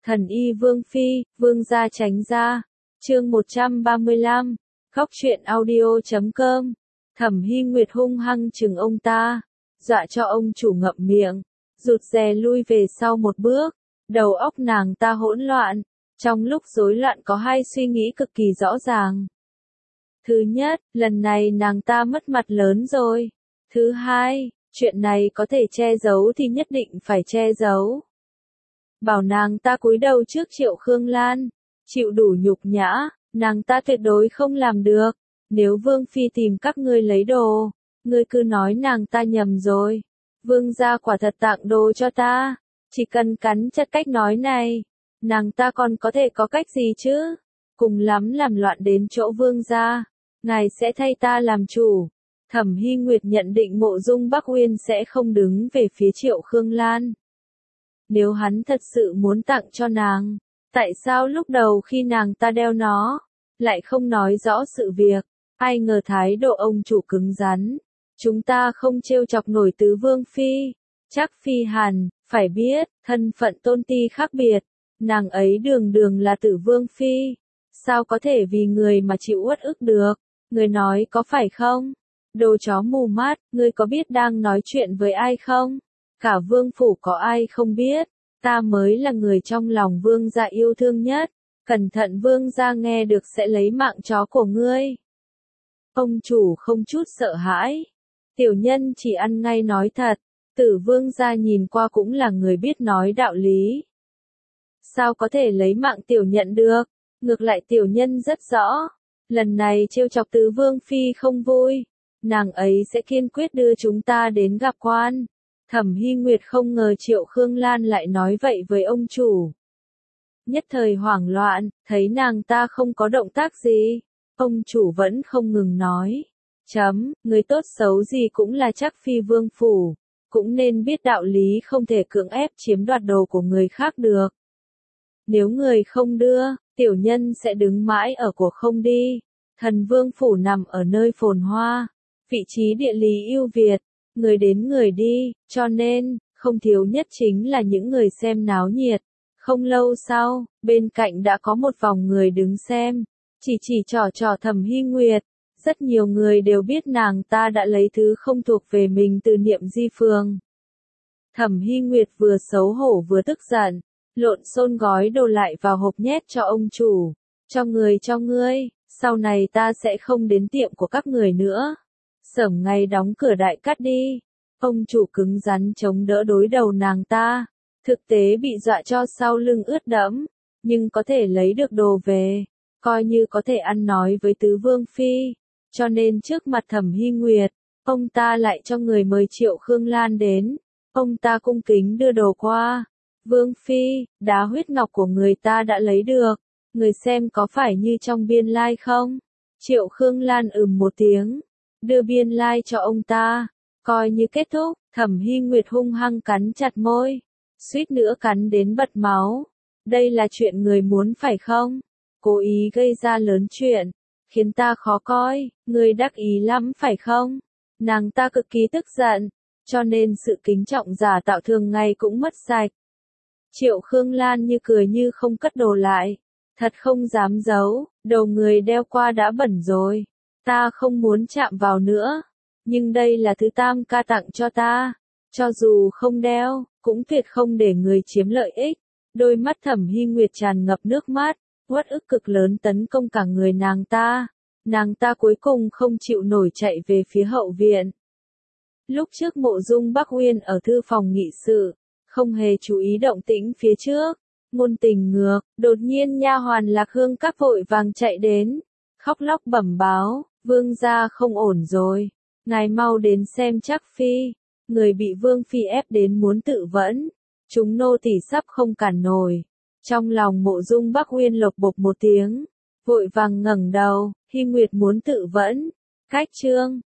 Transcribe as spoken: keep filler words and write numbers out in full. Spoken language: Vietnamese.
Thần y vương phi, vương gia tránh ra. Chương một trăm ba mươi lăm, Khóc chuyện audio chấm com. Thẩm Hy Nguyệt hung hăng chừng ông ta, dọa cho ông chủ ngậm miệng, rụt rè lui về sau một bước, đầu óc nàng ta hỗn loạn, trong lúc rối loạn có hai suy nghĩ cực kỳ rõ ràng. Thứ nhất, lần này nàng ta mất mặt lớn rồi. Thứ hai, chuyện này có thể che giấu thì nhất định phải che giấu. Bảo nàng ta cúi đầu trước Triệu Khương Lan, chịu đủ nhục nhã, nàng ta tuyệt đối không làm được. Nếu Vương Phi tìm các ngươi lấy đồ, ngươi cứ nói nàng ta nhầm rồi. Vương gia quả thật tặng đồ cho ta, chỉ cần cắn chặt cách nói này, nàng ta còn có thể có cách gì chứ? Cùng lắm làm loạn đến chỗ Vương gia, ngài sẽ thay ta làm chủ. Thẩm Hy Nguyệt nhận định Mộ Dung Bắc Uyên sẽ không đứng về phía Triệu Khương Lan. Nếu hắn thật sự muốn tặng cho nàng, tại sao lúc đầu khi nàng ta đeo nó, lại không nói rõ sự việc? Ai ngờ thái độ ông chủ cứng rắn. Chúng ta không trêu chọc nổi tứ vương phi. Chắc phi hàn, phải biết, thân phận tôn ti khác biệt. Nàng ấy đường đường là tử vương phi. Sao có thể vì người mà chịu uất ức được? Người nói có phải không? Đồ chó mù mắt, ngươi có biết đang nói chuyện với ai không? Cả vương phủ có ai không biết? Ta mới là người trong lòng vương gia yêu thương nhất. Cẩn thận vương gia nghe được sẽ lấy mạng chó của ngươi. Ông chủ không chút sợ hãi. Tiểu nhân chỉ ăn ngay nói thật. Tử vương gia nhìn qua cũng là người biết nói đạo lý. Sao có thể lấy mạng tiểu nhận được? Ngược lại tiểu nhân rất rõ. Lần này trêu chọc tứ vương phi không vui. Nàng ấy sẽ kiên quyết đưa chúng ta đến gặp quan. Thẩm Hy Nguyệt không ngờ Triệu Khương Lan lại nói vậy với ông chủ. Nhất thời hoảng loạn, thấy nàng ta không có động tác gì. Ông chủ vẫn không ngừng nói. Chấm, người tốt xấu gì cũng là chắc phi vương phủ. Cũng nên biết đạo lý không thể cưỡng ép chiếm đoạt đồ của người khác được. Nếu người không đưa, tiểu nhân sẽ đứng mãi ở của không đi. Thần vương phủ nằm ở nơi phồn hoa. Vị trí địa lý ưu việt. Người đến người đi, cho nên, không thiếu nhất chính là những người xem náo nhiệt. Không lâu sau, bên cạnh đã có một vòng người đứng xem. Chỉ chỉ trò trò Thẩm Hy Nguyệt. Rất nhiều người đều biết nàng ta đã lấy thứ không thuộc về mình từ Niệm Di Phường. Thẩm Hy Nguyệt vừa xấu hổ vừa tức giận, lộn xộn gói đồ lại vào hộp nhét cho ông chủ. Cho người cho ngươi, sau này ta sẽ không đến tiệm của các người nữa. Sởm ngay đóng cửa đại cắt đi. Ông chủ cứng rắn chống đỡ đối đầu nàng ta. Thực tế bị dọa cho sau lưng ướt đẫm, nhưng có thể lấy được đồ về, coi như có thể ăn nói với tứ vương phi. Cho nên trước mặt Thẩm Hy Nguyệt, ông ta lại cho người mời Triệu Khương Lan đến. Ông ta cung kính đưa đồ qua. Vương phi, đá huyết ngọc của người ta đã lấy được. Người xem có phải như trong biên lai like không? Triệu Khương Lan ừm một tiếng, đưa biên lai like cho ông ta. Coi như kết thúc. Thẩm Hy Nguyệt hung hăng cắn chặt môi, suýt nữa cắn đến bật máu. Đây là chuyện người muốn phải không? Cố ý gây ra lớn chuyện, khiến ta khó coi, người đắc ý lắm phải không? Nàng ta cực kỳ tức giận, cho nên sự kính trọng giả tạo thường ngày cũng mất sạch. Triệu Khương Lan như cười như không cất đồ lại. Thật không dám giấu, đầu người đeo qua đã bẩn rồi. Ta không muốn chạm vào nữa. Nhưng đây là thứ tam ca tặng cho ta. Cho dù không đeo, cũng tuyệt không để người chiếm lợi ích. Đôi mắt Thẩm Hy Nguyệt tràn ngập nước mắt, uất ức cực lớn tấn công cả người nàng ta. Nàng ta cuối cùng không chịu nổi chạy về phía hậu viện. Lúc trước Mộ Dung Bắc Uyên ở thư phòng nghị sự, không hề chú ý động tĩnh phía trước. Ngôn tình ngược, đột nhiên nha hoàn Lạc Hương các vội vàng chạy đến, khóc lóc bẩm báo, vương gia không ổn rồi. Ngài mau đến xem chắc phi. Người bị vương phi ép đến muốn tự vẫn. Chúng nô tỳ sắp không cản nổi. Trong lòng Mộ Dung Bắc Uyên lộc bộc một tiếng, vội vàng ngẩng đầu. Hy Nguyệt muốn tự vẫn. Cách chương